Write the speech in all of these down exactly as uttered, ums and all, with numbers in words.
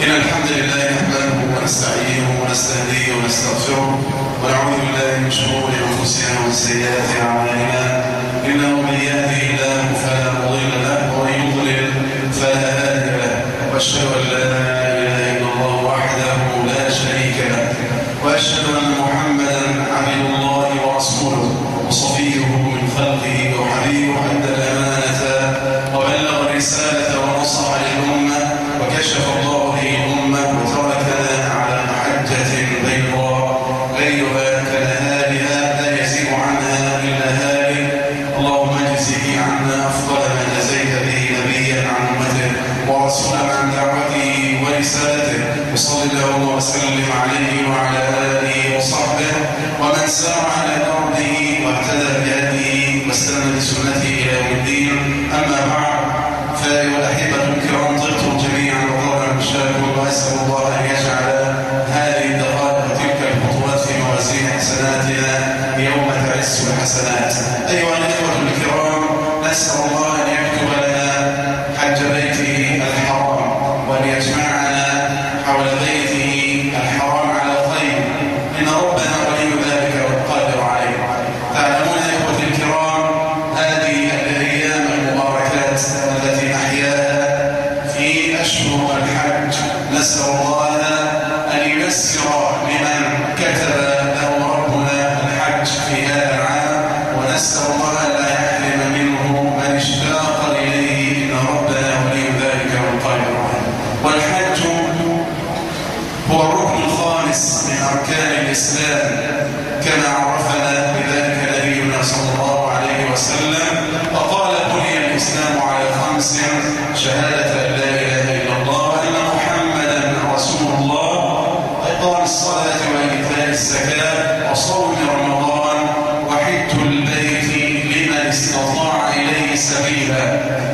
إن الحمد لله نحمده ونستعينه ونستهديه ونستغفره ونعوذ بالله من شرور أنفسنا ومن سيئات أعمالنا إنه من يهده الله فلا مضل له ومن يضلل فلا هادي له وأشهد أن لا إله إلا الله وحده لا شريك له وأشهد أن محمدا عبد الله ورسوله وصفيه من خلقه وحبيبه أدى الأمانة وبلغ الرسالة ونصح للأمة وكشف الله به الأمة وتركنا على محجة بيضاء ليلها كنهارها لا يزيغ عنها إلا هالك اللهم اجزه عنا أفضل ما جزيت به نبيا عن أمته ورسولا عن دعوته ورسالته وصل اللهم وسلم عليه وعلى آله وصحبه ومن سار على دربه واهتدى بهديه واستنى بسنته إلى يوم الدين. أما بعد، فأيها الأحبة الكرام، طبتم جميعا وطال مشاكم، وأسأل الله أن يجعل هذه الدقائق وتلك الخطوات في موازين حسناتنا يوم تعز الحسنات. أيها الأخوة الكرام، نسأل الله أن يكتب لنا حج بيته الحرام وأن يجمعنا حول بيته الحرام على خير، إن ربنا ولي ذلك والقادر عليه. تعلمون يا إخوة الكرام، هذه الأيام المباركات التي نحياها في أشهر الحج نسأل الله أن ييسر لمن كتب له ربنا الحج في هذا العام، ونسأل الله أن لا يحرم منه من اشتاق إليه، إن ربنا ولي ذلك والقادر عليه. والحج هو الركن الخامس من أركان الإسلام كما عرفنا بذلك نبينا صلى الله عليه وسلم، وقال بني الإسلام على خمس: شهادة أن لا إله إلا الله وأن محمدا رسول الله، وإقام الصلاة وإيتاء الزكاة وصوم رمضان وحج البيت لمن استطاع إليه سبيلا.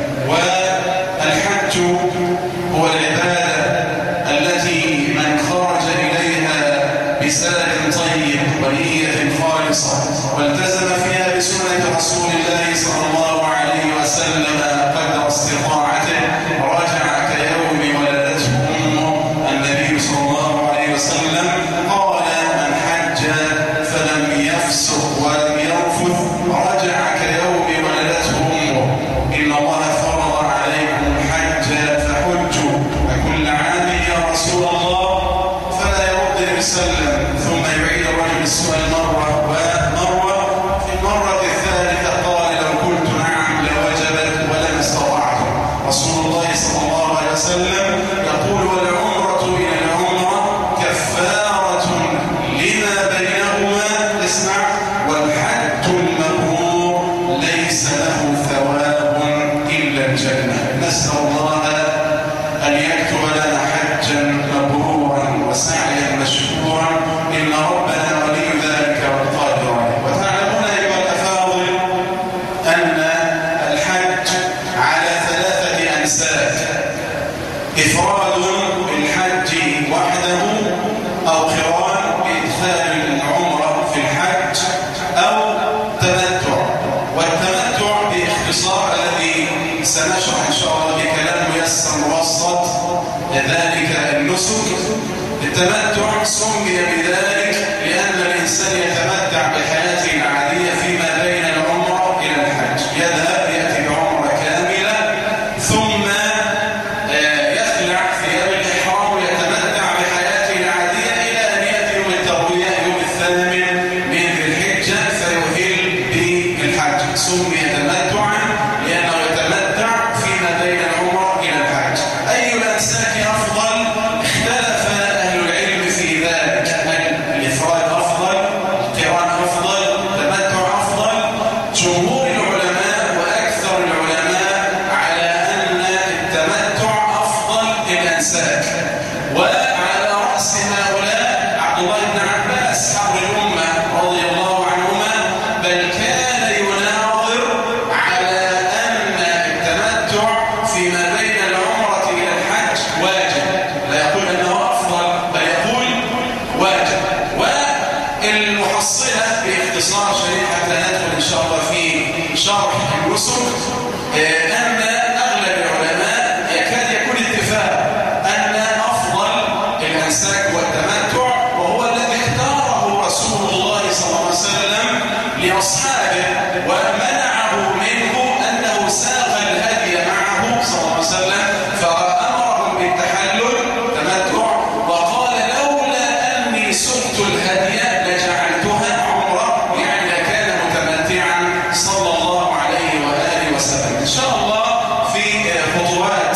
والحج هو العبادة التي من خرج إليها بسبب طيب ونية خالصة والتزم فيها بسنة رسول الله صلى الله عليه وسلم قدر استطاعته رجع كيوم ولدته أمه. النبي صلى الله عليه وسلم قال: من حج فلم يفسق ولم يرفث رجع كيوم ولدته أمه. إن الله فرض عليكم الحج فحجوا أكل عام يا رسول الله؟ فلا يرد يسلم، ثم يعيد الرجل السؤال مرة ومرة. في المرة الثالثة قال: لو قلت نعم لوجبت ولم استطعت. رسول الله صلى الله عليه وسلم يقول: والعمرة إلى العمرة كفارة لما بينهما، اسمع، والحج المبرور ليس له ثواب إلا الجنة. نسأل الله أن يكتب لنا حجا مبرورا وسعيا مشكورا، إن ربنا ولي ذلك والقادر عليه. وتعلمون أيها الأفاضل أن الحج على ثلاثة أنساك: إفراد بالحج وحده، أو قران بإدخال العمرة في الحج، أو تمتع. والتمتع باختصار الذي سنشرح إن شاء الله بكلام ميسر مبسط ذلك النسك. التمتع سمي بذلك لأن الإنسان يتمتع بحياته العادية فيما بين العمرة إلى الحج، يذهب يأتي بعمرة كاملة ثم يخلع ثياب الإحرام ويتمتع بحياته العادية إلى أن يأتي يوم التروية يوم الثامن من ذي الحجة فيهل بالحج. سمي تمتعا لأنه يتمتع فيما بين العمرة إلى الحج. أي الأنساك أفضل؟ اختلف أهل العلم في ذلك، هل الإفراد أفضل، القران أفضل، التمتع أفضل؟ جمهور العلماء وأكثر العلماء على أن التمتع أفضل الأنساك. وعلى رأس هؤلاء عبد الله بن عباس حبر الأمة رضي الله عنهما، بل كان يناظر على أن التمتع فيما بين العمرة إلى الحج واجب، لا يقول أنه أفضل بل يقول واجب. والمحصلة باختصار شديد حتى ندخل إن شاء الله في شرح النسك، أن أغلب العلماء يكاد يكون اتفاق أن فأمرهم بالتحلل تمتع، وقال لولا أني سقت الهدي لجعلتها عمرة، يعني لكان متمتعا صلى الله عليه وآله وسلم. إن شاء الله في خطوات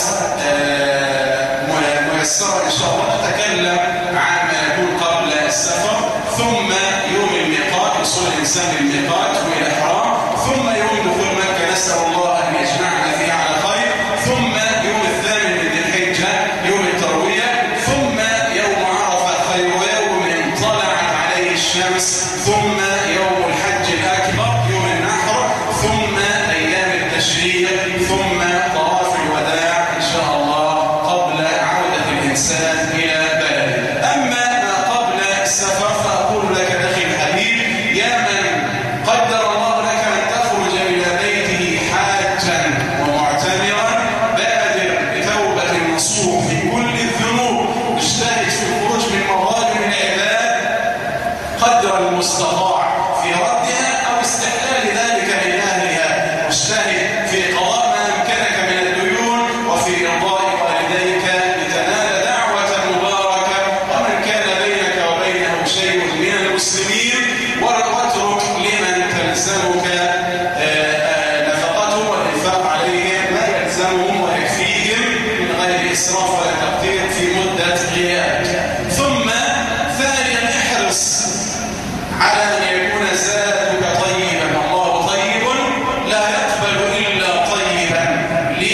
ميسرة إن شاء الله نتكلم عن ما يكون قبل السفر، ثم يوم الميقات، وصول الإنسان للميقات والإحرام، ثم يوم دخول مكة نسأل الله أن يجمعنا فيه على خير، ثم يوم الثامن من ذي الحجة يوم التروية، ثم يوم عرفة خير يوم طلعت عليه الشمس، ثم يوم الحج الأكبر يوم النحر، ثم أيام التشريق، ثم طواف الوداع إن شاء الله قبل عودة الإنسان إلى بلده. أما ما قبل السفر فأقول لك أخي الحبيب، يا من قدر الله لك أن تخرج إلى بيته حاجا ومعتمرا، بادر بتوبة نصوح من كل الذنوب، اجتهد في الخروج من مظالم العباد قدر المستطاع في ردها أو استحلال ذلك لأهلها، واجتهد في قضاء ما أمكنك من الديون وفي إرضاء والديك لتنال دعوة مباركة، ومن كان بينك وبينه شيء من المسلمين واترك لمن تلزمك نفقتهم والإنفاق عليهم ما يلزمهم ويكفيهم من غير إسراف ولا تقدير في مدة غيابك. ثم ثانيا احرص على أن يكون زادك طيبا، الله طيب لا يقبل إلا طيبا،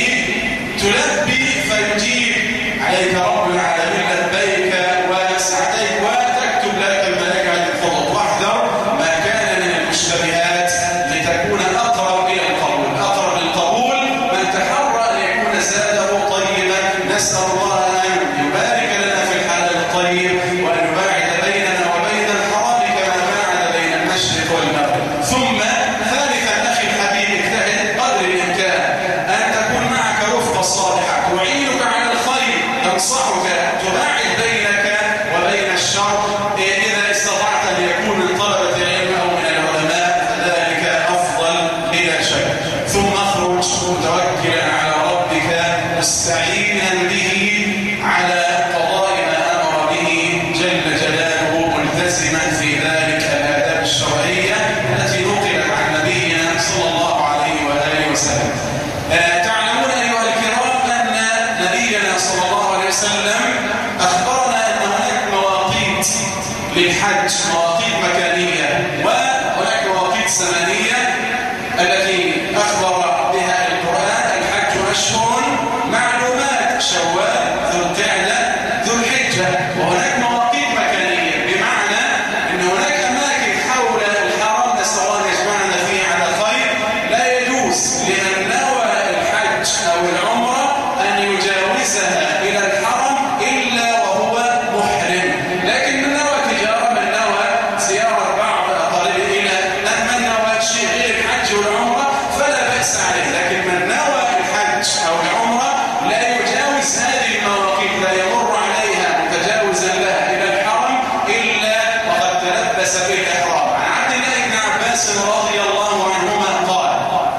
لتلبي فيجيب عليك رب العالمين لبيك وسعديك وتكتب لك الملائكة الخطط، واحذر ما كان من المشتبهات لتكون أقرب إلى القبول. أقرب للقبول من تحرى أن يكون زاده طيبا، نسأل الله أن يبارك لنا في الحلال الطيب وأن يباعد بيننا وبين الحرام كما باعد بين المشرق والمغرب. ثم ثالثا أخي الحبيب، اجتهد قدر الإمكان أن تكون معك رفقة صالحة تعينك على الخير، تنصحك، تباعد بينك وبين الشر. إذا استطعت أن يكون من طلبة العلم أو من العلماء فذلك أفضل بلا شك. ثم اخرج متوكلا على ربك مستعينا به على قضاء ما أمر به جل جلاله، ملتزما في ذلك الآداب الشرعية التي نقلت عن نبينا صلى الله عليه وآله وسلم. آه تعلمون أيها الكرام أن نبينا صلى الله عليه وسلم أخبرنا أن هناك مواقيت للحج، مواقيت مكانية، وهناك مواقيت زمنية التي أخبر بها القرآن. الحج أشهر معلومات، شوال، ذو القعدة، ذو الحجة. وهناك مواقيت مكانية، بمعنى أن هناك أماكن حول الحرم نسأل الله أن يجمعنا فيه على خير لا يجوز لمن نوى الحج أو العمرة أن يجاوزها إلى الحرم إلا وهو محرم. لكن من نوى تجارة، من نوى زيارة بعض أقاربه إلى من نوى شيء غير الحج والعمرة فلا بأس عليه. لكن من نوى الحج أو العمرة لا يجاوز هذه المواقيت، لا يمر عليها متجاوزا لها إلى الحرم إلا وقد تلبس بالإحرام. عن عبد الله بن عباس رضي الله عنهما قال: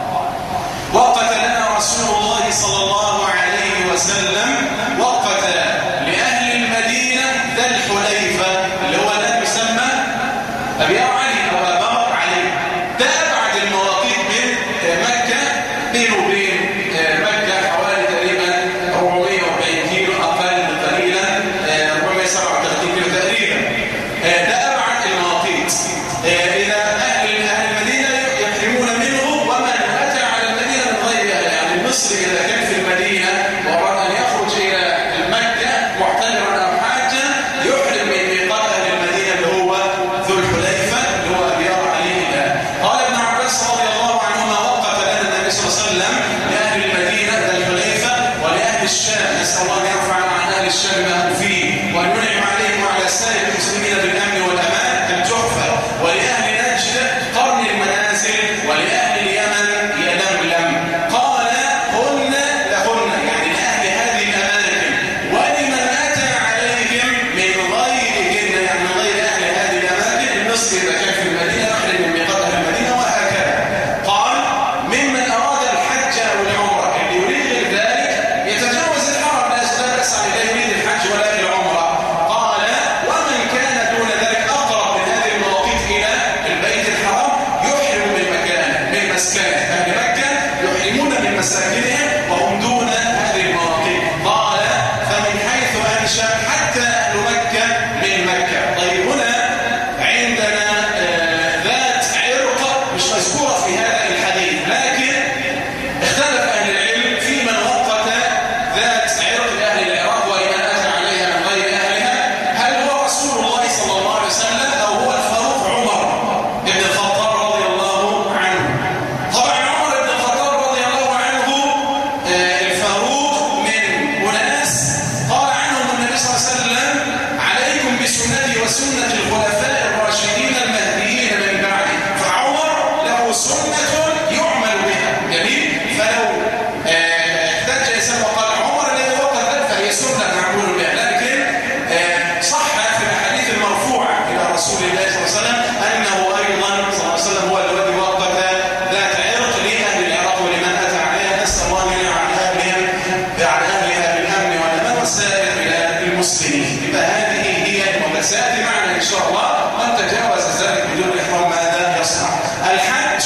وقت لنا رسول الله صلى الله عليه وسلم وقت لأهل المدينة ذا الحليفة، اللي هو الآن يسمى أبيار علي أو أبار علي. ده أبعد المواقيت من مكة، بينه وبين مكة حوالي تقريبا أربعمائة وأربعين كيلو، أقل قليلا أربعمائة وسبعة وثلاثين كيلو تقريبا. ده أبعد المواقيت. إذا أهل المدينة يحرمون منه، ومن أتى على المدينة من غيرها، يعني المصري إذا كان في المدينة وأراد أن يخرج إلى مكة معتمرا أو حاجا يحرم من ميقات أهل المدينة اللي هو ذو الحليفة اللي هو أبيار عليه الآن. قال ابن عباس رضي الله عنهما: وقت لنا النبي صلى الله عليه وسلم لأهل المدينة ذا الحليفة ولأهل الشام، نسأل الله أن يرفع عن أهل الشام ما هم فيه وأن ينعم عليهم وعلى سائر المسلمين بالأمن والأمان الجحفة، ولأهل نجد قرن المنازل، ولأهل اليمن يلملم. قال: هن لهن، يعني لأهل هذه الأماكن، ولمن أتى عليهم من غيرهن، يعني من غير أهل هذه الأماكن. المصري إذا كان في المدينة يحرم من ميقات أهل المدينة، وهكذا. قال: ممن أراد الحج أو العمرة، اللي يريد غير ذلك يتجاوز الحرم المسلمين. يبقى هذه هي المولى سيأتي معنا إن شاء الله. من تجاوز ذلك بدون إحرام ماذا يصنع؟ الحج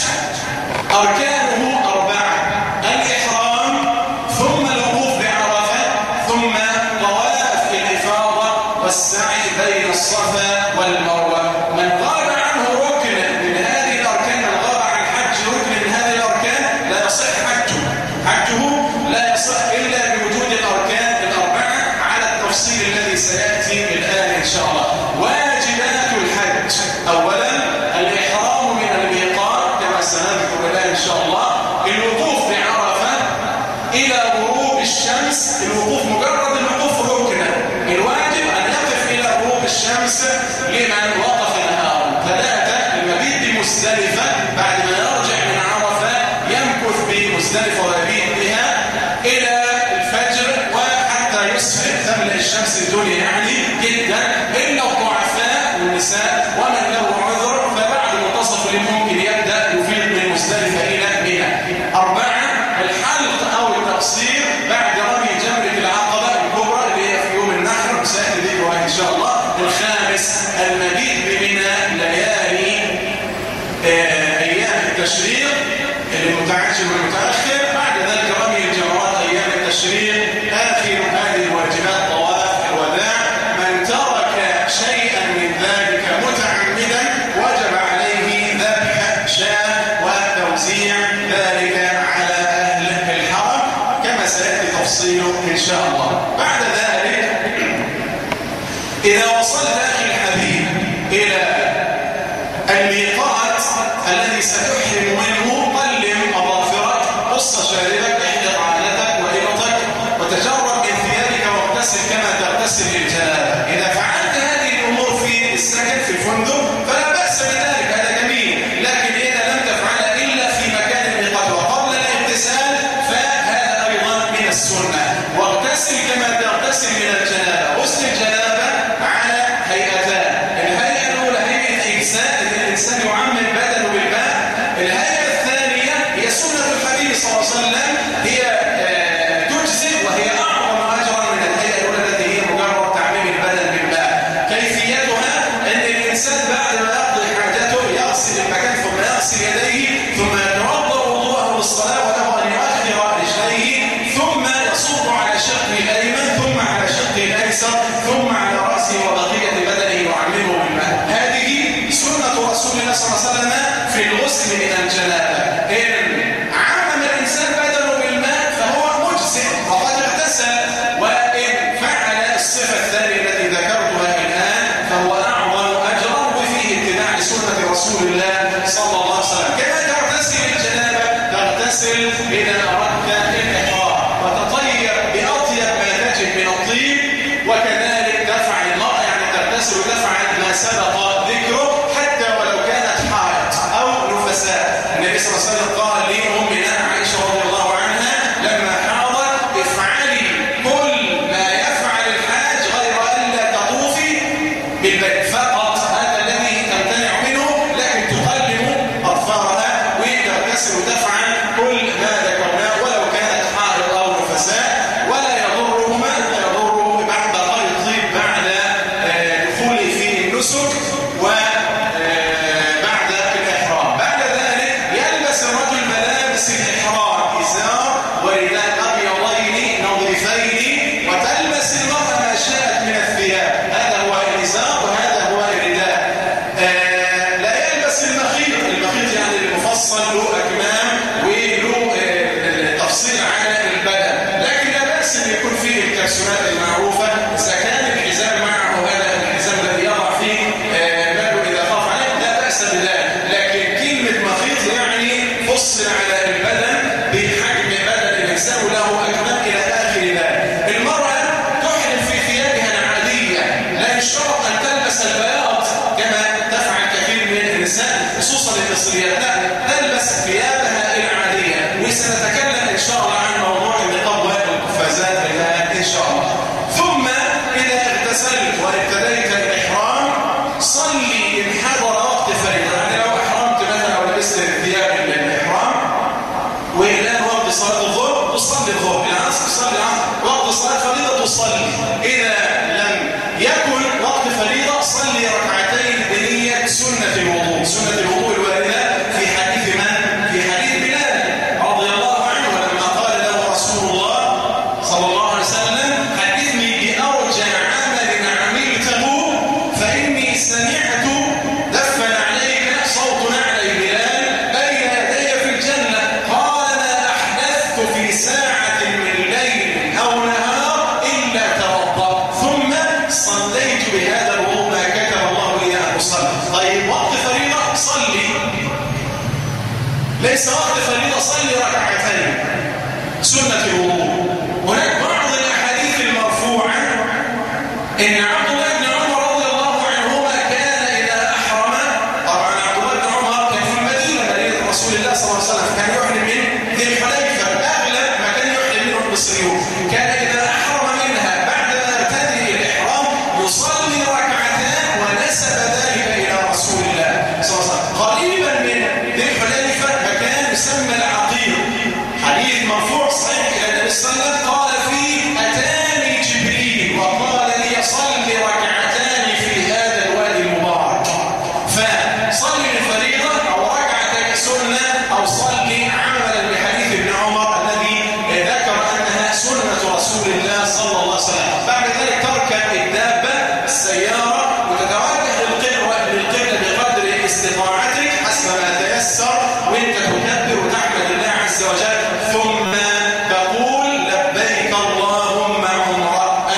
أركانه أربعة: الإحرام، ثم الوقوف بعرفة، ثم طواف الإفاضة، والسعي بين الصفا والمروة. من غاب عنه ركن من هذه الأركان، من غاب عن الحج ركن من هذه الأركان، لا يصح حجه. حجه لا يصح إلا بوجود الأركان الأربعة على التفصيل الذي سيأتي الآن إن شاء الله. واجبات الحج: أولا الإحرام من الميقات كما سنذكر الآن إن شاء الله، الوقوف بعرفة إلى غروب الشمس. الوقوف مجرد الوقوف ركنا، الواجب أن يقف إلى غروب الشمس لمن وقف نهارا. ثلاثة المبيت بمزدلفة، بعد ما يرجع من عرفة يمكث بمزدلفة ويبيت بها إلى الفجر وحتى يسفر تملأ الشمس الدنيا يعني جدا، إلا الضعفاء والنساء ومن له عذر، فبعد منتصف الليل ممكن يبدأ يفيض من مزدلفة إلى منى. أربعة الحلق أو التقصير بعد رمي جمرة العقبة الكبرى اللي هي في يوم النحر، وسيأتي ذكرها إن شاء الله. الخامس المبيت بمنى ليالي آه أيام التشريق المتعجل والمتأخر، بعد ذلك رمي الجمرات أيام التشريق. آخر هذه الواجبات طواف الوداع. من ترك شيئا من ذلك متعمدا وجب عليه ذبح شاة وتوزيع ذلك على أهل الحرم كما سيأتي تفصيله إن شاء الله. بعد ذلك إذا وصلت أخي الحبيب إلى الميقات الذي ستحرم منه، قلم أظافرك، قص شاربك، احلق عانتك وإبطك، وتجرب من ثيابك واغتسل كما تغتسل للجنابة. إذا فعلت هذه الأمور في السكن في الفندق فلا بأس بذلك، هذا جميل. لكن إذا لم تفعلها إلا في مكان الميقات وقبل الاغتسال فهذا أيضا من السنة. واغتسل كما تغتسل من الجنابة. غسل الجنابة على هيئتان: الهيئة الأولى هيئة إجزاء، إن الإنسان يعمم بدنه بالماء. الهيئة الثانية هي سنة الحبيب صلى الله عليه وسلم، هي آه تجزئ وهي أعظم أجرا من الهيئة الأولى التي هي مجرد تعميم البدن بالماء. كيفيتها أن الإنسان بعد ما يقضي حاجته يغسل المكان ثم يغسل يديه ثم يتوضأ وضوءه للصلاة، وله أن يؤخر رجليه ثم يصب على شقه الأيمن ثم على شقه الأيسر ثم على رأسه وبقية بدنه يعممه بالماء. هذه سنة رسول الله صلى الله عليه وسلم في الغسل من الجنابة. إن عمم الإنسان بدنه بالماء فهو مجزئ وقد اغتسل، وإن فعل الصفة الثانية التي ذكرتها الآن فهو أعظم أجرا وفيه اتباع لسنة رسول الله صلى الله عليه وسلم. كما تغتسل الجنابة تغتسل إذا أردت الإحرام، وتطيب بأطيب ما تجد من الطيب، وكذلك تفعل المرأة يعني تغتسل وتفعل ما سبق ذكره حتى ولو كانت حائض أو نفساء. النبي صلى الله عليه وسلم قال لأمنا عائشة رضي الله عنها لما حاضت: افعلي كل ما يفعل الحاج غير أن لا تطوفي بالبيت فقط، هذا الذي تمتنع منه، لكن تقلم أظفارها وتغتسل وتفعل كل ما ذكرناه ولو كانت حائض أو نفساء، ولا يضرهما يضر بعد بقاء الطيب بعد دخوله في النسك وبعد الإحرام. بعد ذلك يلبس الرجل ملابس الإحرام: إزار ورداء أبيضين نظيفين، وتلبس المرأة ما شاءت من الثياب. هذا هو الإزار وهذا هو الرداء. آه لا يلبس المخيط. المخيط يعني المفصل له أكمام وله آه تفصيل على البدن، لكن لا بأس أن يكون فيه الكبسولات المعروفة. إذا كان الحزام معه هذا الحزام الذي يضع فيه آه ماله إذا خاف عليه لا بأس بذلك، لكن كلمة مخيط يعني فصل على البدن بحجم بدن الإنسان وله أكمام إلى آخر ذلك. المرأة تحرم في ثيابها العادية، لا يشترط أن تلبس البياض كما تفعل كثير من النساء خصوصا المصريات، لا تلبس ثيابها العادية. وسنتكلم إن شاء الله عن موضوع النقاب والقفازات الآن إن شاء الله. ثم إذا اغتسلت وابتديت الإحرام صلي إن حضر وقت فريضة. يعني لو أحرمت مثلا أو لبست ثياب الإحرام والآن وقت صلاة الظهر تصلي الظهر، العصر تصلي العصر، وقت صلاة فريضة تصلي. إذا لم ليس وقت فريضة صلي ركعتين سنة الوضوء. هناك بعض الأحاديث المرفوعة إن عبد الله بن عمر رضي الله عنهما كان إذا أحرم، طبعا عبد الله بن عمر كان في المدينة مدينة رسول الله صلى الله عليه وسلم، كان يحرم من ذي الحليفة أغلب ما كان يحرم منه المصريون، كان إذا أحرم منها بعد ما ارتدي الإحرام يصلي ركعتان ونسب ذلك إلى رسول الله صلى الله عليه وسلم. قريبا من ذي الحليفة مكان يسمى العقيق، حديث مرفوع صحيح إلى النبي صلى الله عليه وسلم قال فيه أتاني جبريل وقال لي صل ركعتان في هذا الوادي المبارك، فصل الفريضة أو ركعتين سنة أو صلي عملا بحديث ابن عمر الذي ذكر أنها سنة رسول الله صلى الله عليه وسلم. بعد ذلك تركب الدابة السيارة وتتوجه للقبلة للقبلة بقدر استطاعتك حسب ما تيسر، وانت تكبر وتحمد الله عز وجل، ثم تقول لبيك اللهم عمرة.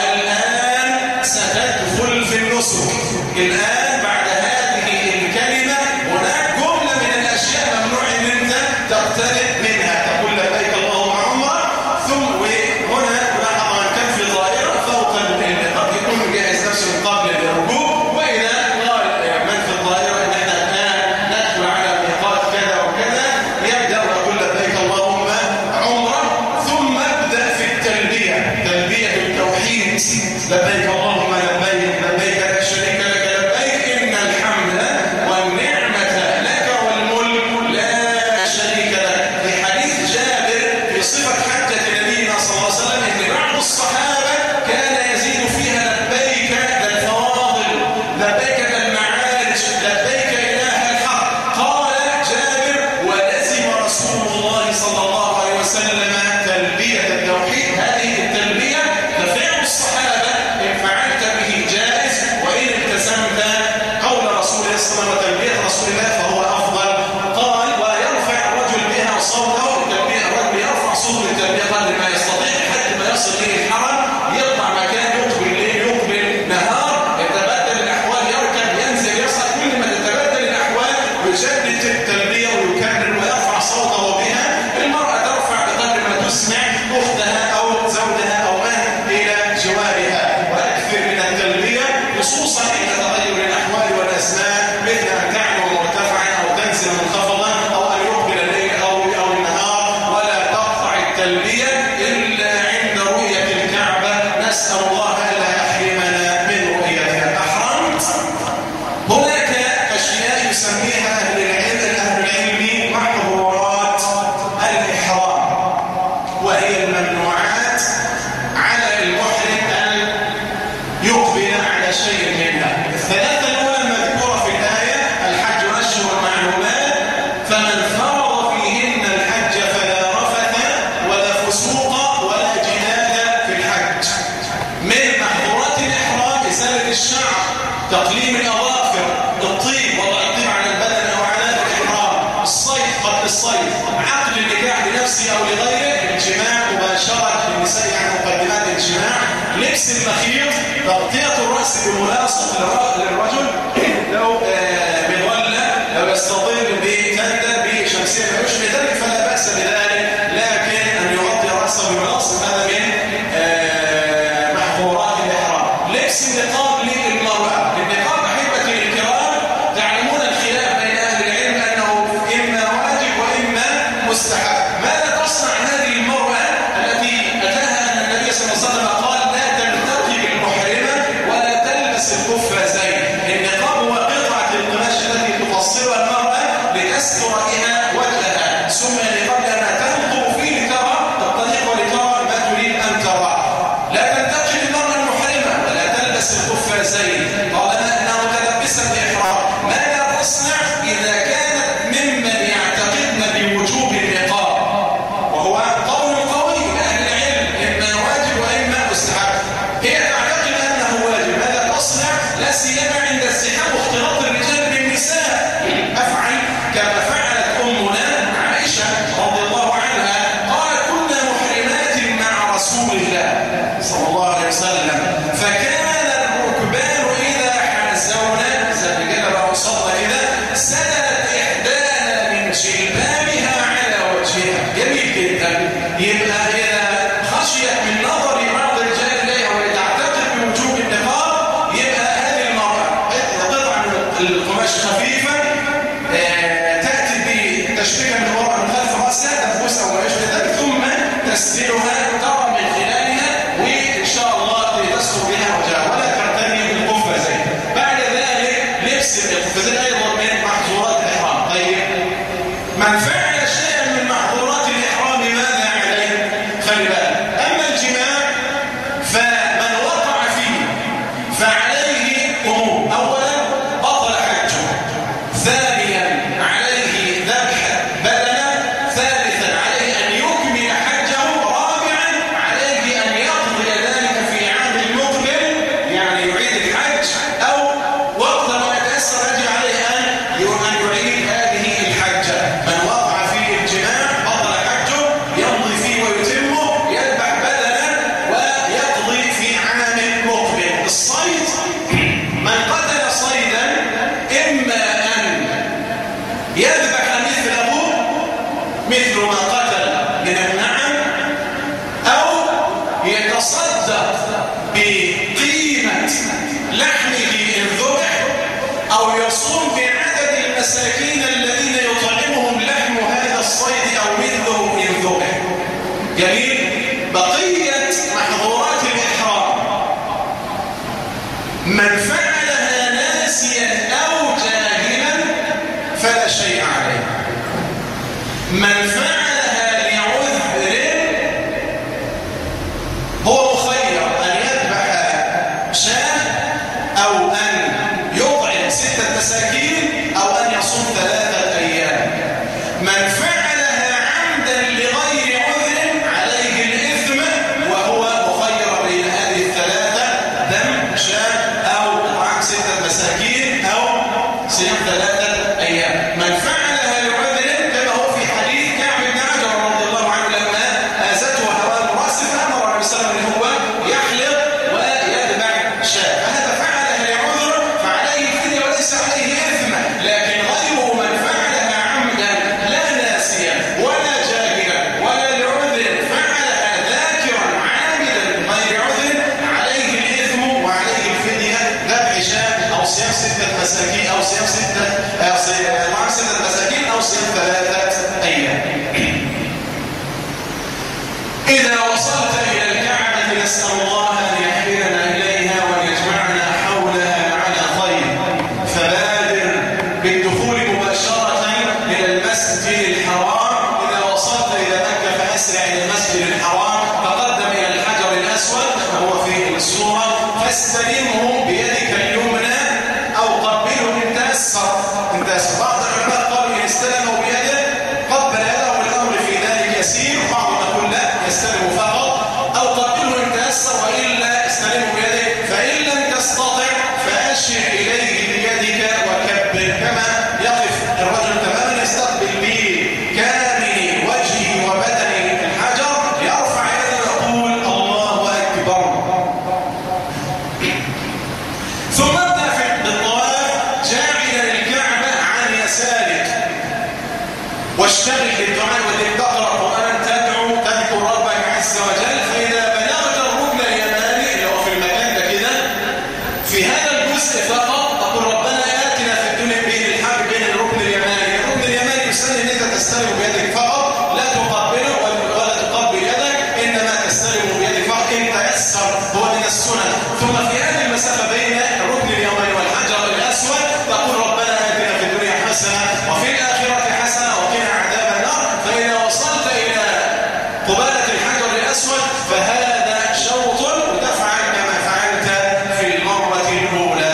الآن ستدخل في النسك. الآن بعد هذه الكلمة هناك جملة من الأشياء ممنوع ان انت تقترب منها، تقول لبيك اللهم عمرة. ثم وهنا لاحظ من كان في ظاهرة فوق قد يكون مجهز نفسه من قبل الركوب، وإذا قال من في الظاهرة ان احنا الآن ندخل على ميقات كذا وكذا يبدأ ويقول لبيك اللهم عمرة، ثم ابدأ في التلبية، تلبية التوحيد، لبيك اللهم لبيك لبيك لا شريك لك لبيك إن الحمد والنعمة لك والملك لا شريك لك. في حديث جابر في صفة حجة نبينا صلى الله عليه وسلم إن بعض الصحابة كان يزيد فيها لبيك ذا الفواضل لبيك ذا المعارج لبيك إله الحق. قال جابر ولزم رسول الله صلى الله عليه وسلم تلبية التوحيد. هذه التلبية كفعل الصحابة، إن فعلت به جائز، وإن التزمت قول رسول الله صلى الله عليه وسلم وتلبية رسول الله فهو أفضل. قال ويرفع الرجل بها صوته، التلبية الرجل يرفع صوته بالتلبية قدر ما يستطيع حتى ما يصل إلى الحرم، يطلع مكان يقبل ليل يقبل نهار، يتبدل الأحوال، يركب ينزل يصعد، كل ما تتبدل الأحوال يجدد التلبية ويكرر ويرفع صوته بها. المرأة ترفع بقدر ما تسمع أختها أو زوجها أو من إلى جوارها، وأكثر من التلبية خصوصا عند تغير الأحوال والأزمان، مثل أن تعلو مرتفعا أو تنزل منخفضا أو أن يقبل الليل أو أو النهار، ولا تقطع التلبية إلا عند رؤية الكعبة. نسأل الله ألا يحرمنا من رؤيتها. أحرمت. هناك أشياء يسميها أهل العلم أهل العلم محظورات الإحرام، وهي الممنوعات على المحرم أن يقبل على شيء منها. الثلاثة الأولى المذكورة في الآية: الحج أشهر معلومات، فمن فرض فيهن الحج فلا رفث ولا فسوق ولا جدال في الحج. من محظورات الإحرام إزالة الشعر، تقليم الأظافر، الطيب، وضع الطيب على البدن أو على الإحرام، الصيد قبل الصيد، عقد النكاح لنفسه أو لغيره، الجماع، مباشرة النساء عن مقدمات الجماع، لبس المخيط، تغطية الرأس بملاصق للرجل لو بظلة، لو يستطيع بتندة بشمسية ما يشبه ذلك فلا بأس بذلك، لكن أن يغطي رأسه بملاصق هذا من محظورات الإحرام. لبس النقاب للمرأة، النقاب أحبتي الكرام تعلمون الخلاف بين أهل العلم أنه إما واجب وإما مستحب. ماذا تصنع هذه المرأة التي أتاها أن النبي صلى الله عليه وسلم قال لا تلتقي بالمحرمة ولا تلبس القفازين؟ النقاب هو قطعة بقيمة لحمه إن ذبح أو يصوم بعدد المساكين الذين يطعمهم لحم هذا الصيد أو مثله إن ذبح. جميل. بقية محظورات الإحرام من فعلها ناسيا أو جاهلا فلا شيء عليه. من فعلها لعذر هو مخير أن يذبح شاة أو أن يطعم ستة مساكين أو أن يصوم ثلاثة أيام. من فعلها عمدا لغير عذر عليه الإثم وهو مخير بين هذه الثلاثة: دم شاة أو طعام ستة مساكين أو صيام ثلاثة أيام. من فعلها لعذر كما هو في حديث كعب بن عجر رضي الله عنه لما آزته هواه الرأس فأمر النبي صلى الله عليه وسلم أن هو يحلق ويذبح شاة. فهذا فعلها لعذر فعليه الفدية وليس عليه إثم. لكن غيره من فعلها عمدا لا ناسيا ولا جاهلا ولا لعذر فعلها ذاكرا عامدا غير عذر عليه الإثم وعليه الفدية ذبح شاة أو صيام ستة مساكين أو صيام ستة أو صيام ستة مساكين أو صيام ثلاثة أيام. إذا وصلت إلى الكعبة نسأل الله أن يحفرنا إليها وأن يجمعنا حولها على خير، فبادر بالدخول مباشرة إلى المسجد الحرام. إذا وصلت إلى مكة فأسرع إلى المسجد الحرام، تقدم إلى الحجر الأسود وهو في الصورة، فاستلمه بيدك اليمنى أو قبله إن تأسر. إن تأسر بعض العلماء قالوا إن استلمه بيده قبل يده والأمر في ذلك يسير، بعضهم يقول لا يستلم فقط، أو قبله إن تأسر وإلا استلمه بيده، فإن لم تستطع فأشر إليه بيدك وكبر كما يقف الرجل تماما يستقبل بكامل وجهه وبدنه الحجر، يرفع يده ويقول الله أكبر. ثم ابدأ بالطواف جاعلا الكعبة عن يسارك، واشتغل بالدعاء وإذ تقرأ قرآن تدعو تذكر ربك عز وجل. فإذا بلغت الركن اليماني اللي هو في المكان ده كده في هذا الجزء فقط تقول ربنا آتنا في الدنيا بين الحرب بين الركن اليماني. الركن اليماني يسمى ان انت تستلم بيدك فقط، لا تقبله ولا تقبل يدك، انما تستلم بيدك فقط ان تيسر، هو من السنن. ثم في هذه المسافه بين الركن اليماني والحجر الاسود تقول ربنا آتنا في الدنيا حسنه وفي الاخره حسنه وقنا عذاب النار. فاذا وصلت الى قباله الحجر الاسود فهذا شوط وتفعل كما فعلت في المره الاولى.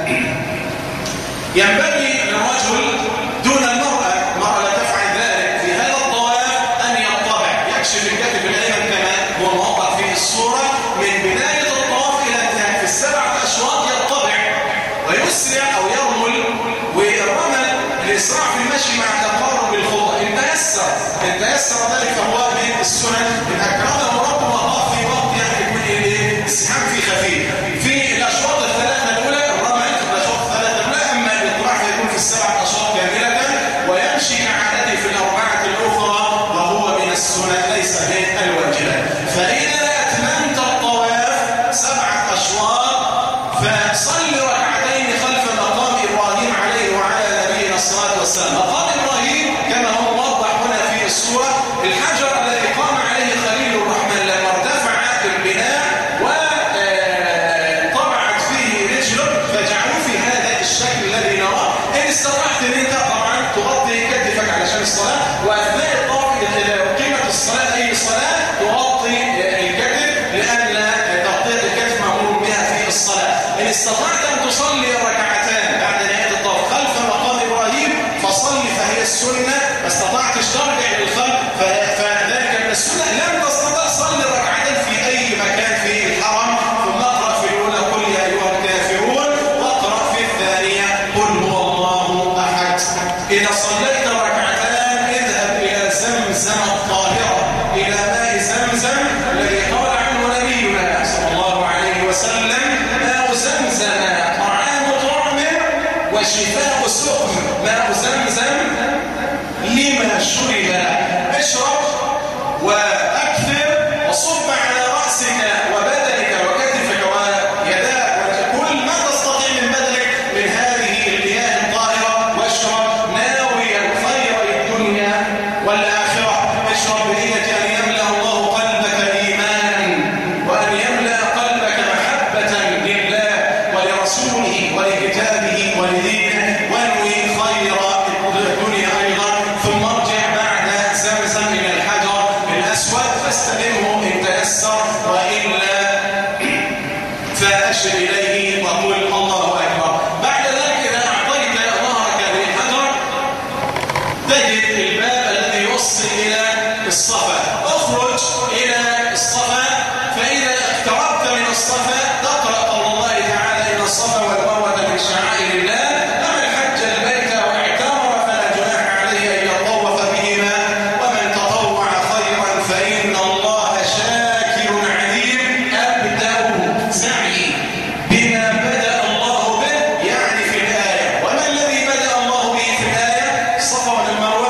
ينبغي للرجل دون المرأة، المرأة لا تفعل ذلك في هذا الطواف، أن يطبع، يكشف الكتف الأيمن كما هو موضع في الصورة من بداية الطواف إلى انتهاء في السبعة أشواط يطبع ويسرع أو يرمل. والرمل الإسراع في المشي مع تقارب الخطى إن تيسر إن تيسر ذلك فهو من السنن. إن أكرمه ربه الله في وقت يعني يكون إيه السحاب في خفيف. في الأشواط الثلاثة الأولى الرمل الأشواط الثلاثة الأولى، أما الإطلاع فيكون في السبعة أشواط كاملة ويمشي كعادته في الأربعة الأخرى وهو من السنن ليس من الواجبات. فإذا أتممت الطواف سبعة أشواط فصل ركعتين خلف مقام إبراهيم عليه وعلى نبينا الصلاة والسلام. مقام إبراهيم كما هو موضح هنا في السورة الحجر الذي قام عليه خليل الرحمن لما ارتفع البناء وطبعت فيه رجله فجعلوه في هذا الشكل الذي نراه. إن استطعت أن أنت طبعا تغطي كتفك علشان الصلاة، وأثناء الطواف إذا قيمة الصلاة أي صلاة تغطي الكتف لأن تغطية الكتف مأمور بها في الصلاة. إن استطعت أن تصلي ركعتان بعد نهاية الطواف خلف مقام إبراهيم فصلي فهي السنة. ما استطعتش ترجع للخلف فذلك من السنة. لم تستطع صلي ركعتين في أي مكان في الحرم، ثم اقرأ في الأولى قل يا أيها الكافرون واقرأ في الثانية قل هو الله أحد. إذا صليت ركعتان اذهب إلى زمزم الطاهرة، إلى ماء زمزم الذي قال عنه نبينا صلى الله عليه وسلم ماء زمزم طعام طعم وشفاء سقم. ماء زمزم لما شرب، اشرب وأكثر وصب على رأسك وبدنك وكتفك فأشر إليه وقل الله أكبر. بعد ذلك إذا أعطيت ظهرك للحجر تجد الباب الذي يوصل إلى الصفا، اخرج إلى الصفا، فإذا اقتربت من الصفا تقرأ قول الله تعالى إن الصفا والمروة من شعائر الله فمن حج البيت واعتمر فلا جناح عليه أن يطوف بهما ومن تطوع خيرا فإن الله شاكر عليم. أبدأ سعي بما بدأ الله به، يعني في الآية. وما الذي بدأ الله به في الآية؟ الصفا والمروة.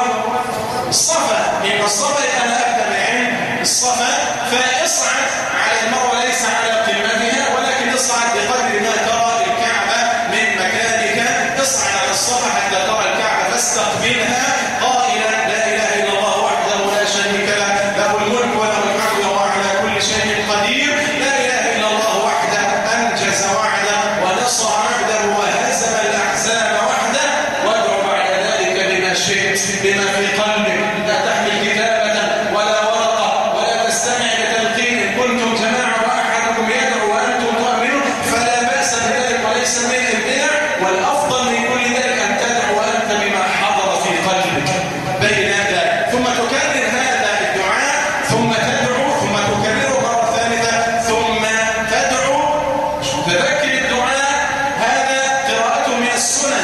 الصفا، إن الصفا أنا أبدأ بعلم الصفا، فاصعد على المروة ليس على قمتها ولكن اصعد بقدر ما ترى الكعبة من مكانك. اصعد على الصفا حتى ترى الكعبة فاستقبلها قائلا لا إله إلا الله وحده لا شريك له له الملك وله الحمد وهو على كل شيء قدير. لا إله إلا الله وحده أنجز وعده ونصر عبده وهزم الأحزاب وحده. وادعو بعد ذلك بما شئت بما في قلبك، لا تحمل كتابة ولا ورقة ولا تستمع لتلقين. إن كنتم جماعة وأحدكم يدعو وأنتم تؤمنون فلا بأس بذلك وليس من البدع، والأفضل من كل ذلك أن تدعو وأنت بما حضر في قلبك بين ذلك، ثم تكرر هذا الدعاء، ثم تدعو، ثم تكرره مرة ثالثة، ثم تدعو. تذكر الدعاء هذا قراءته من السنن،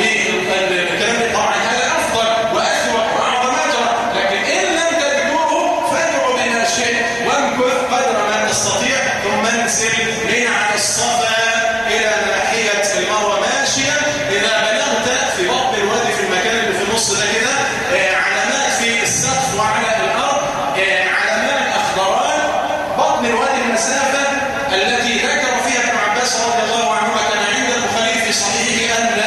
والكلام طبعا هذا أفضل وأثوأ وأعظم أجرا، لكن إن لم تذكره فادعو بما شئت وامكث قدر ما تستطيع، ثم انزل من على الصفا إلى ناحية المروة ماشيا. إذا بلغت في بطن الوادي في المكان اللي في النص ده كده علامات في السقف وعلى الأرض، علامات أخضران. بطن الوادي المسافة التي ذكر فيها ابن عباس رضي الله عنهما كان عند البخاري في صحيحه أن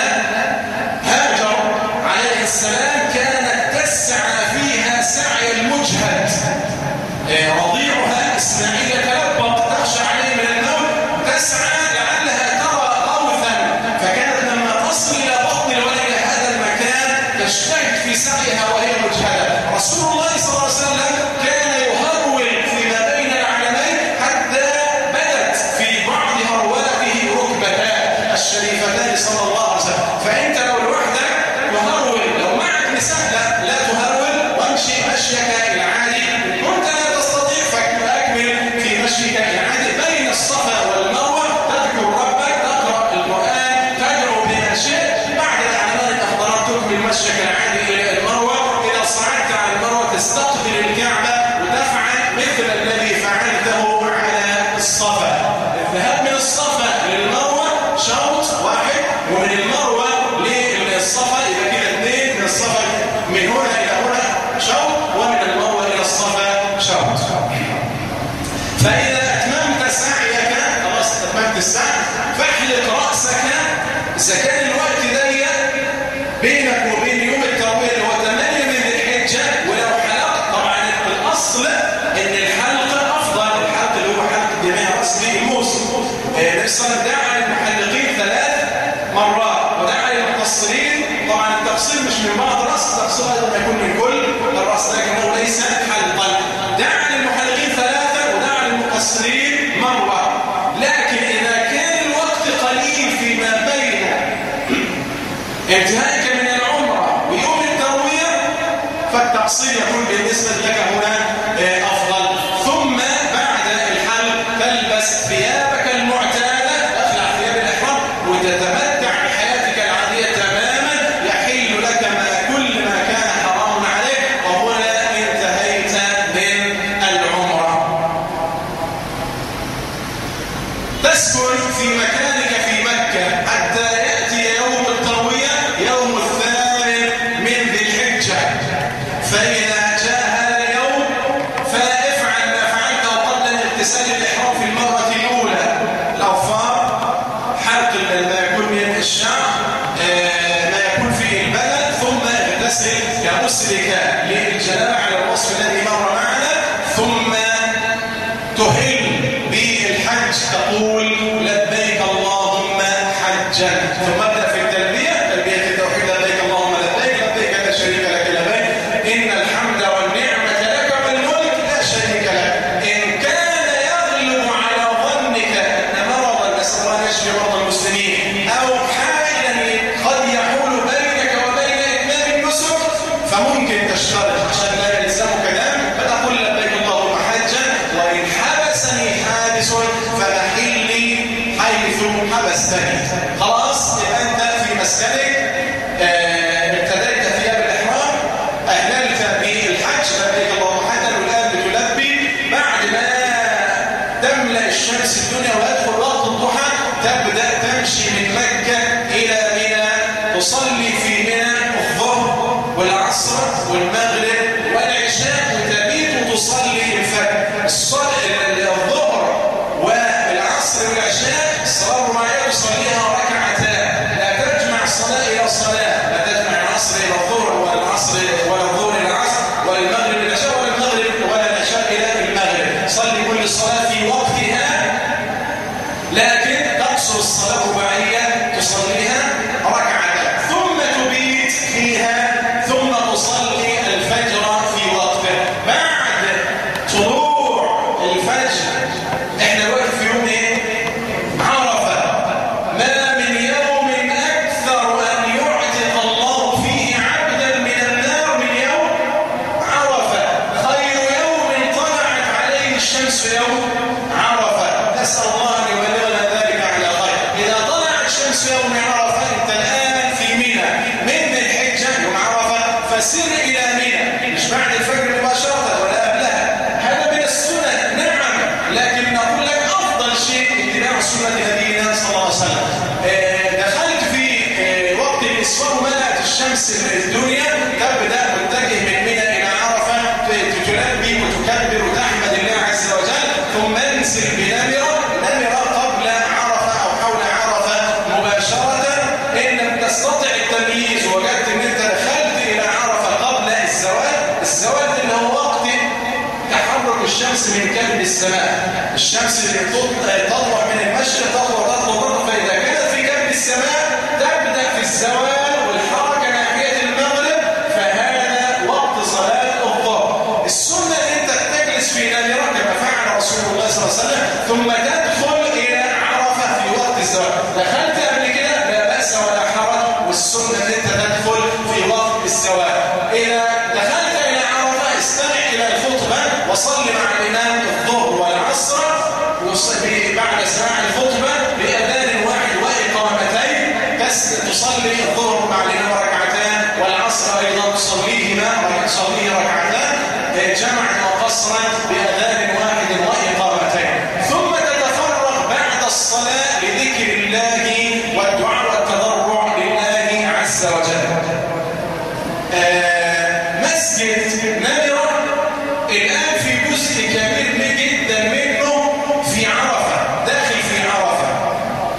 هاجر عليه السلام كانت تسعى فيها سعي المجهد، رضيعها إسماعيل تلبط تخشى عليه من الموت، تسعى لعلها ترى غوثا، فكانت لما تصل إلى بطن الوادي هذا المكان تجتهد في سعيها وهي مجهدة. رسول الله صلى الله عليه وسلم كان يهرول فيما بين العلمين حتى بدت في بعض هرولته ركبتاه الشريفتان صلى الله عليه وسلم. فأنت لو لوحدك تهرول، لو معك نساء لا, لا تهرول وامشي مشيك العادي. كنت لا تستطيع فأكمل في مشيك العادي بين الصفا والمروة، تذكر ربك، تقرأ القرآن، تدعو بما شئت. بعد العلامات الأخضرات تكمل مشيك العادي إلى المروة. إذا صعدت على المروة تستقبل الكعبة وتفعل مثل الذي فعلته على الصفا. الذهاب من الصفا للمروة شوط واحد، ومن المروة للصفا إذا كده اثنين، من الصفا من هنا إلى هنا شوط، ومن المروة إلى الصفا شوط. فإذا أتممت سعيك، خلاص أتممت السعي، فاحلق رأسك. إذا كان الوقت ضيق بينك وبين يوم التروية اللي هو ثمانية من ذي الحجة، ولو حلقت طبعا الأصل إن الحلق أفضل، الحلق اللي هو حلق الدماء رأس دي الموسم. النبي صلى الله عليه وسلم دعا للمحلقين ثلاث مرات ودعا للمقصرين. طبعا التقصير مش من بعض الرأس، التقصير أيضا يكون من كل الرأس لكنه ليس حلقا. دعا للمحلقين ثلاثة ودعا للمقصرين مرة. لكن إذا كان الوقت قليل فيما بين انتهائك من العمرة ويوم التروية فالتقصير يكون بالنسبة لك هنا أفضل. ثم بعد الحلق تلبس ثيابك المعتادة، تخلع ثياب الإحرام وتتمتع بحياتك العادية تماما. يحل لك ما كل ما كان حرام عليك، وهنا انتهيت من العمرة. تسكن في مكانك في مكة حتى يأتي يوم التروية يوم الثامن من ذي الحجة. فإذا جاء هذا اليوم فافعل ما فعلته قبل اغتسال الإحرام في المرة الأولى. الأظفار، حلق ما يكون من الشعر، ما يكون فيه البدن، ثم اغتسل كغسلك للجنابة على الوصف الذي مر معنا، ثم تهل بالحج تقول لبيك اللهم تشفي مرضى المسلمين أو حائلا قد يحول بينك وبين إتمام النسك، فممكن تشترط عشان لا يلزمك دم فتقول لبيك اللهم حجا وإن حبسني حابس فمحلي حيث حبستني. خلاص يبقى أنت في مسكنك ابتديت ثياب الإحرام، أهللت بالحج لبيك اللهم حجا، والآن بتلبي بعد ما تملأ الشمس الدنيا ويدخل وقت الضحى تبدأ تمشي من مكة إلى منى، تصلي في منى الظهر والعصر والمغرب والعشاء وتبيت وتصلي الفجر. الظهر والعصر والعشاء الصلاة الرباعية تصليها ركعتان، لا تجمع الصلاة إلى الصلاة، لا تجمع العصر إلى الظهر ولا العصر ولا الظهر إلى العصر ولا المغرب إلى العشاء ولا المغرب ولا العشاء إلى المغرب. صلي كل الصلاة في وقتها، لكن تقصر الصلاة الرباعية تصليها ركعتان ثم تبيت فيها ثم تصلي الفجر في وقته. بعد طلوع الفجر احنا دلوقتي في يوم ايه؟ عرفة. ما من يوم أكثر أن يعتق الله فيه عبدا من النار من يوم عرفة. خير يوم طلعت عليه الشمس يوم عرفة. نسأل الله أن يبلغنا ذلك على خير. إذا طلعت شمس يوم عرفة أنت الآن في منى من الحجة يوم عرفة، فسر إلى منى مش بعد الفجر مباشرة ولا قبلها، هذا من السنة نعم، لكن نقول لك أفضل شيء اتباع سنة نبينا صلى الله عليه وسلم. دخلت في وقت الإسفار وملأت الشمس الدنيا، تبدأ متجه من منى إلى عرفة، تلبي وتكبر وتحمد الله عز وجل، ثم انزل بنمرة نمرة قبل عرفة أو حول عرفة مباشرة. إن لم تستطع التمييز وجدت إن أنت دخلت إلى عرفة قبل الزوال، الزوال اللي هو وقت تحرك الشمس من كبد السماء، الشمس اللي تطلع من المشرق تطلع تطلع تطلع، فإذا كانت في كبد السماء تبدأ في الزوال والحركة ناحية المغرب، فهذا وقت صلاة الظهر. السنة ان انت تجلس في نمرة كما فعل رسول الله صلى الله عليه وسلم ثم تدخل الى عرفة في وقت الزوال. دخلت قبل كده لا بأس ولا حرج، والسنة ان انت تدخل في وقت الزوال. اذا دخلت الى عرفة استمع الى الخطبة وصلي مع الامام الظهر والعصر بعد سماع الخطبة بأذان واحد وإقامتين، تصلي الظهر مع الإمام ركعتان والعصر أيضا تصليهما تصليه ركعتان جمعا وقصرا بأذان واحد وإقامتين، ثم تتفرغ بعد الصلاة لذكر الله والدعاء والتضرع لله عز وجل. آه مسجد نمرة الآن في جزء كبير جدا منه في عرفة، داخل في عرفة.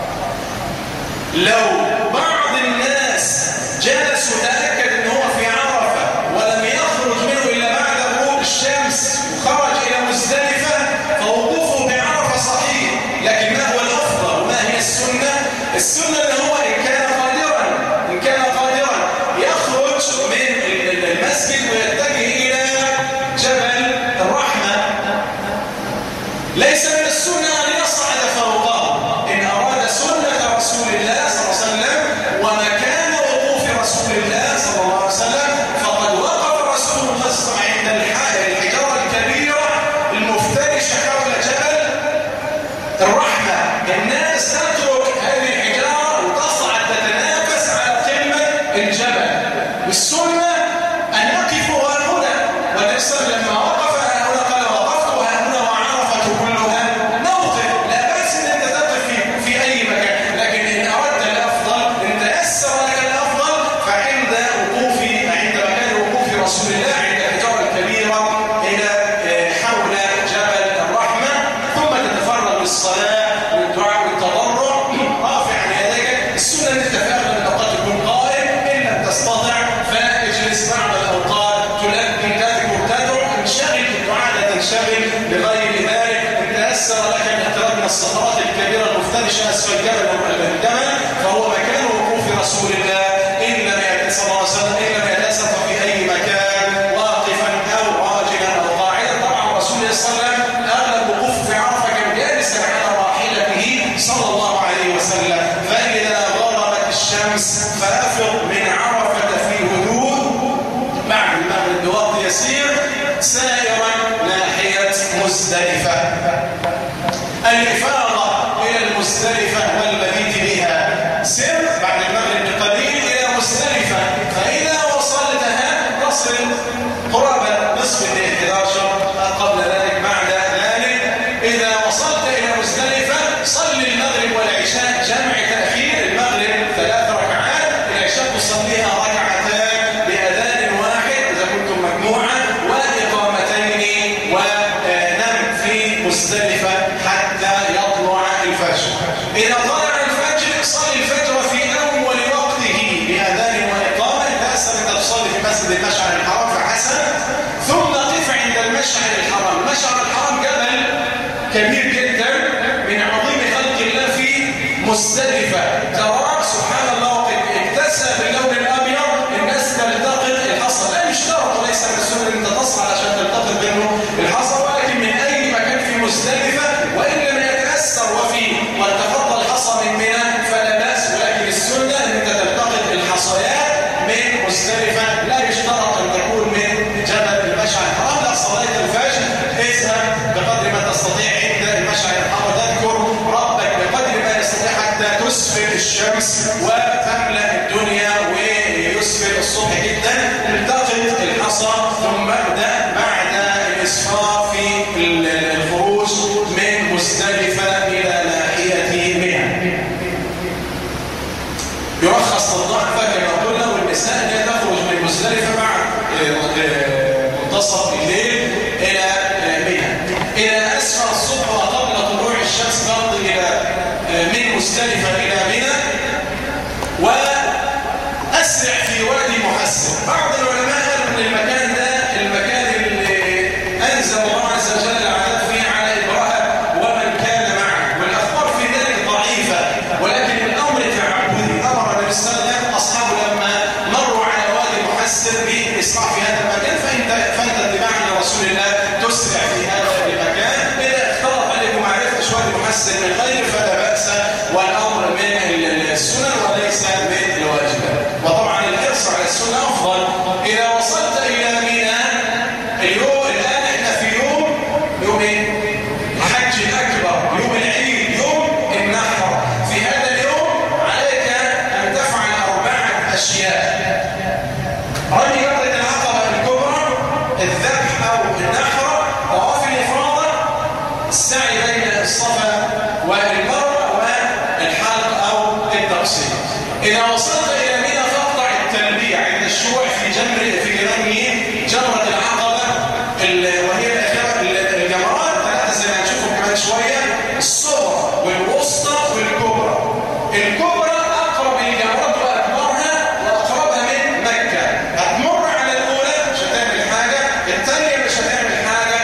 لو بعض الناس جلس وتأكد ان هو في عرفة ولم يخرج منه إلا بعد غروب الشمس وخرج إلى مزدلفة، فوقوفه بعرفة صحيح، لكن ما هو الأفضل وما هي السنة؟ السنة اللي هو إن كان قادرا إن كان قادرا يخرج من المسجد ويتجه إلى جبل الرحمة. ليس من السنة أن يصعد فوقه، إن أراد سنة رسول الله صلى الله عليه وسلم ومكان وقوف رسول الله صلى الله عليه وسلم فقد وقف رسول الله صلى الله عليه وسلم عند الحجارة الكبيرة المفترشة حول جبل الرحمة. الناس تترك هذه الحجارة وتصعد تتنافس على قمة الجبل، والسنة أن يقفوا هنا، والنبي لما وقف هنا قال وقفت هنا وعرفة كلها موقف، لا بأس ان انت تقف في, في اي مكان، لكن ان اردت الافضل ان تيسر لك الافضل فعند وقوف عند مكان وقوف رسول الله عند الحجارة الكبيرة الى حول جبل الرحمة، ثم تتفرغ للصلاة والدعاء والتضرع رافعا يديك. السنة ان انت في اغلب الاوقات تكون قائم، ان لم تستطع فاجلس بعض الاوقات تلبي تذكر تدعو، انشغل بالدعاء لا تنشغل بغير ذلك. ان تيسر لك الاقتراب من الصخرات الكبيره المفترشه اسفل جبل الجبل فهو مكان وقوف رسول الله ان لم يتيسر صلى الله عليه وسلم ان لم يتيسر في اي مكان واقفا او راجلا او قاعدا. طبعا رسول الله صلى الله عليه وسلم اغلب وقوفه في عرفه كان جالسا على راحلته صلى الله عليه وسلم. وسلم: فإذا غربت الشمس فأفض من عرفة في هدوء بعد المغرب بوقت يسير سائرا ناحية مزدلفة. الإفاضة إلى المزدلفة والمبيت بها سر بعد المغرب بقليل إلى مزدلفة، فإذا وصلتها تصل قرابة نصف الليل إحدى عشر قبل ذلك. بعد ذلك إذا وصلت إلى مزدلفة صل المغرب والعشاء جمع تأخير. المغرب ثلاث ركعات، العشاء تصليها ركعتان بأذان واحد إذا كنتم مجموعة وإقامتين، ونم في مزدلفة حتى يطلع الفجر. إذا طلع الفجر صل الفجر في أول وقته بأذان وإقامة. إذا أسلم أن تصلي في مسجد المشعر الحرام فحسن، ثم قف عند المشعر الحرام. المشعر الحرام جبل كبير جدا من عظيم خلق الله في مزدلفة. تراه سبحان الله وقد اكتسى باللون الأبيض. الناس تلتقط الحصى، لا يشترط وليس من السنة أن تصل عشان تلتقط منه الحصى، ولكن من أي مكان في مزدلفة وإن لم يتأثر وفيه والتفضل الحصى من منى فلا بأس، ولكن السنة أن أنت تلتقط الحصيات من مزدلفة. لا يشترط أن تكون من جبل المشعر الحرام. لا صليت الفجر اذهب بقدر ما تستطيع عند المشعر الحرام، تذكر ربك بقدر ما يستطيع حتى تسفر الشمس وتملأ الدنيا ويسفر الصبح جدا. التقط الحصى ثم ابدأ بعد الإسفار في الخروج من مزدلفة إلى ناحية منى. يرخص للضعفة كما قلنا والنساء أن تخرج من مزدلفة بعد منتصف الليل إلى منى. إلى أسفل الصبح وقبل طلوع الشمس برضه إلى من مزدلفة إلى منى، وأسرع في وادي محسن. بعض العلماء قالوا أن المكان ده المكان اللي أنزل الله عز وجل العذاب فيه على إبراهيم ومن كان معه، والأخبار في ذلك ضعيفة، ولكن الأمر تعبدي. أمر النبي صلى الله عليه وسلم أصحابه لما مروا على وادي محسن بإسراع في هذا المكان، فأنت فأنت اتباعا لرسول الله تسرع في هذا المكان. إذا اختلط عليكم معرفة وادي محسن من غير فلا بأس، والأمر من السنن وليس من الواجبات. وطبعا الحرص على السنة أفضل. إذا وصلت إلى منى اليوم، الآن احنا في يوم يوم الحج الأكبر، يوم العيد، يوم النحر. في هذا اليوم عليك أن تفعل أربعة أشياء: رمي جمرة العقبة الكبرى، الذبح أو النحر، طواف الإفاضة، السعي بين الصفا والمروة، والحلق أو التقصير. إذا وصلت إلى منى فاقطع التلبية عند الشروع في جمر في رمي جمرة العقبة، وهي الجمرات ثلاثة زي ما نشوفهم كمان شوية: الصغرى والوسطى والكبرى. الكبرى أقرب الجمرات وأكبرها وأقربها من مكة. هتمر على الأولى مش هتعمل حاجة، الثانية مش هتعمل حاجة.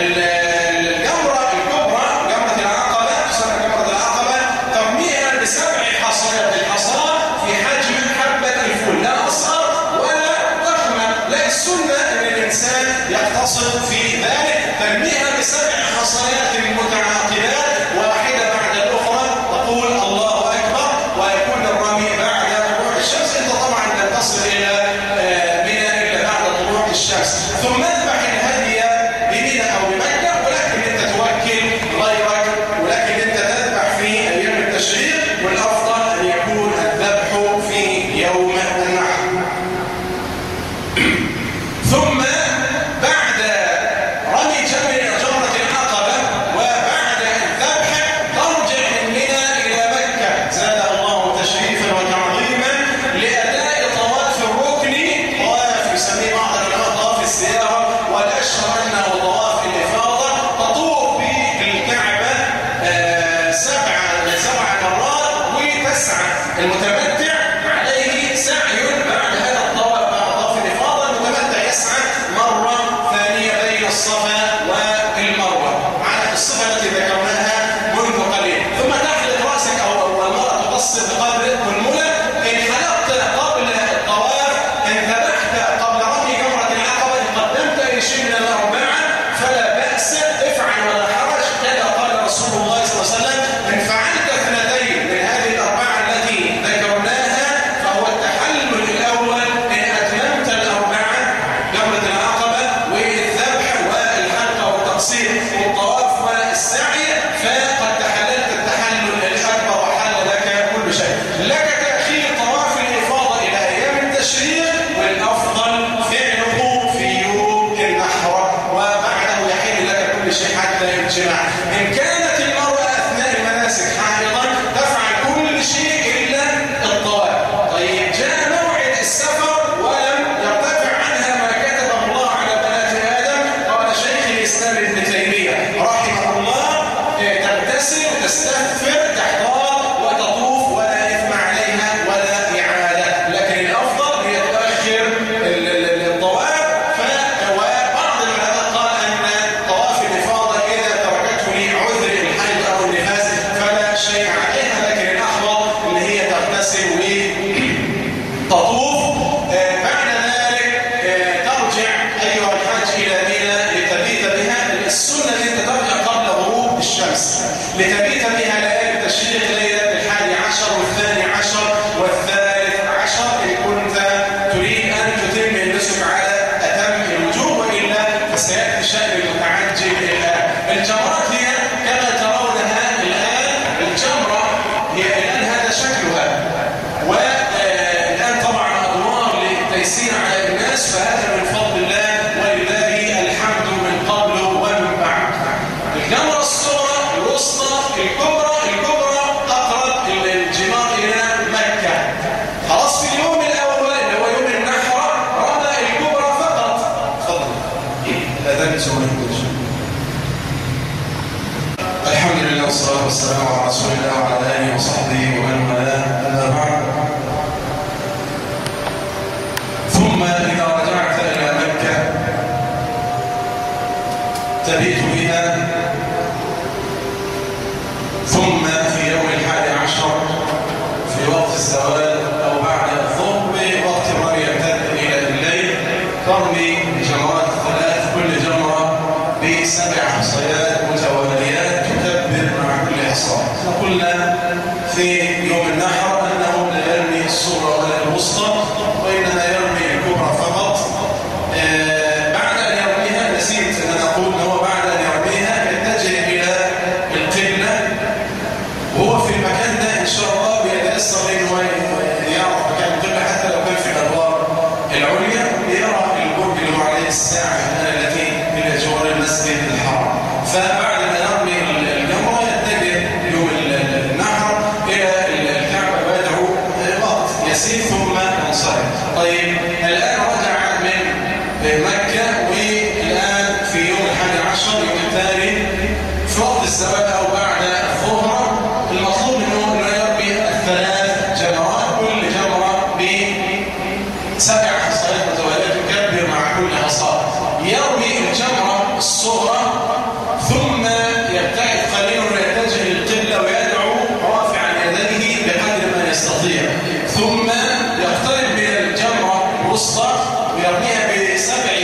الجمرة الكبرى جمرة العقبة تسمى جمرة العقبة، ترميها بسبع حصيات. الحصاة في حجم حبة الفول، لا أصغر ولا ضخمة. لا، السنة أن الإنسان يقتصد في ذلك، ترميها بسبع حصيات متعاقبات واحدة بعد الأخرى، تقول الله أكبر، ويكون الرمي بعد طلوع الشمس. أنت طبعا لن تصل إلى منى إلا بعد طلوع الشمس. ثم اذبح الهدي بمنى أو بمكة، ولكن أنت توكل غيرك، ولكن أنت تذبح في أيام التشريق، والأفضل أن يكون الذبح في يوم النحر. ثم بعد رمي جمرة العقبة وبعد الذبح ترجع من منى إلى مكة، زاد الله تشريفا وتعظيما، لأداء طواف الركن. طواف يسميه بعض العلماء طواف الزيارة، والأشهر أنه طواف الإفاضة. تطوف بالكعبة سبع سبع مرات، وتسعى المتمتع عليه سعي بعد هذا الطواف. بعد طواف الإفاضة المتمتع يسعى مرة ثانية بين الصفا والمروة على الصفة التي ذكرناها منذ قليل. ثم تحلق رأسك، أو المرأة تقصر بقدر المنى. إن حلقت قبل الطواف، إن ذبحت قبل رمي جمرة العقبة، إن قدمت أي شيء من الأربعة فلا بأس، افعل ولا حرج. كذا قال رسول الله صلى الله عليه وسلم: إن فعلت اثنتين من هذه الأربعة والسلام على رسول الله وعلى آله وصحبه ومن والاه، أما بعد. ثم إذا رجعت إلى مكة تبيت بها، ثم في يوم الحادي عشر في وقت الزوال أو بعد الظهر بوقت الرمي يمتد إلى الليل ترمي جمرات ثلاث، كل جمرة بسبع حصيات متواليات تكبر مع كل حصى. قلنا في يوم النحر أنه لا يرمي الصغرى ولا الوسطى، وإنما يرمي الكبرى فقط. آه بعد أن يرميها، نسيت أن أقول أنه بعد أن يرميها يتجه إلى القبلة، وهو في المكان ده إن شاء الله بيتيسر إنه يعرف مكان القبلة، حتى لو كان في الأدوار العليا يرى البرج اللي هو عليه الساعة التي إلى جوار المسجد الحرام. فبعد ما يرمي الجمرة يتجه يوم النحر إلى الكعبة ويدعو وقت يسير ثم ينصرف. طيب الآن رجع من مكة، والآن في يوم الحادي عشر يوم الثاني في وقت الزوال أو بعد الظهر، المطلوب منه أنه يرمي الثلاث جمرات، كل جمرة بسبع حصيات متوالية يكبر مع كل حصى. يرمي الجمرة الصغرى ثم يبتعد قليلا ويتجه للقبلة ويدعو رافعا يديه بقدر ما يستطيع، ثم يقترب من الجمرة الوسطى ويرميها بسبع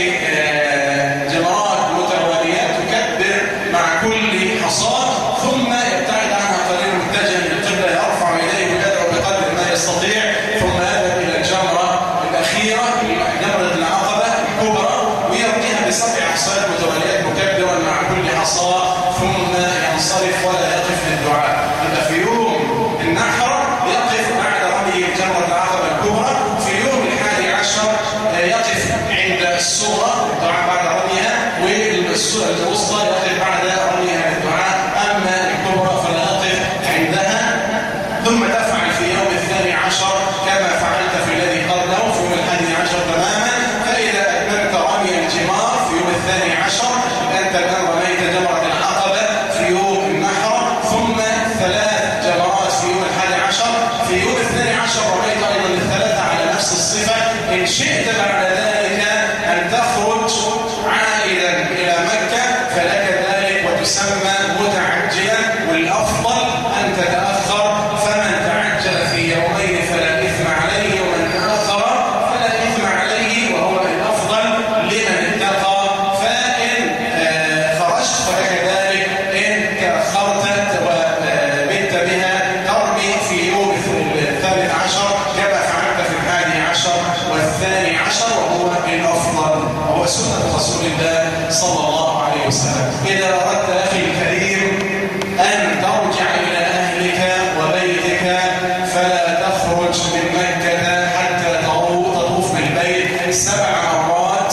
جمرات متواليات تكبر مع كل حصى، ثم يبتعد عنها قليلا متجها للقبلة يرفع يديه ويدعو بقدر ما يستطيع، ثم يذهب إلى الجمرة الأخيرة جمرة العقبة الكبرى ويرميها بسبع حصيات متواليات مكبرا مع كل حصى، ثم ينصرف ولا يقف للدعاء. يبقى في يوم النحر يقف بعد رمي جمرة العقبة الكبرى، في يوم الحادي عشر يقف عند الصورة الدعاء بعد رميها، والوسطى يقف بعد رميها للدعاء، أما الكبرى فلا يقف عندها. ثم تفعل في يوم الثاني عشر كما فعلت في الذي قبله في يوم الحادي عشر تماما. فإذا أتممت رمي الجمار في يوم الثاني عشر أنت الآن رميت جمرة العقبة في يوم النحر، ثم ثلاث جمرات في يوم الحادي عشر. في يوم الثاني عشر رميت أيضا الثلاثة على نفس الصفة. إن شئت بعد ذلك أن تخرج عائدا إلى مكة فلك ذلك وتسمى متعجلا، والأفضل أن تتأخر، فمن تعجل في يومين فلا إثم عليه، ومن تأخر فلا إثم عليه، وهو الأفضل لمن اتقى. فإن آه خرجت فلك ذلك، إن تأخرت وبت بها ترمي في يوم الثالث عشر كما فعلت في الحادي عشر والثاني عشر، وهو الأفضل وهو سنة رسول الله صلى الله عليه وسلم. إذا أردت أخي الكريم أن ترجع إلى أهلك وبيتك فلا تخرج من مكة حتى تطوف بالبيت سبع مرات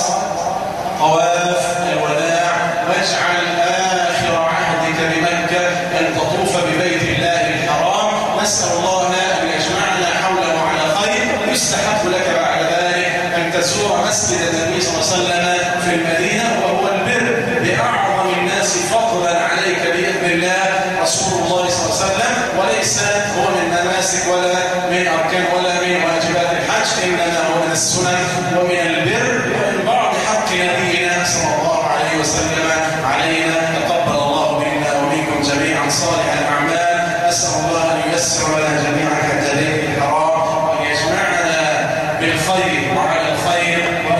طواف الوداع، واجعل آخر عهدك بمكة أن تطوف ببيت الله الحرام. نسأل الله أن يجمعنا حوله على خير. يستحق لك بعد ذلك أن تزور مسجد النبي صلى الله عليه وسلم في المدينة، وهو البر بأعظم الناس فضلا عليك بإذن الله رسول الله صلى الله عليه وسلم، وليس هو من مناسك ولا من أركان ولا من واجبات الحج، إنما هو من السنن ومن البر ومن بعض حق نبينا صلى الله عليه وسلم علينا. تقبل الله منا ومنكم جميعا صالح الأعمال. أسأل الله أن ييسر لنا جميعا حتى الحرام، وأن يجمعنا بالخير وعلى الخير.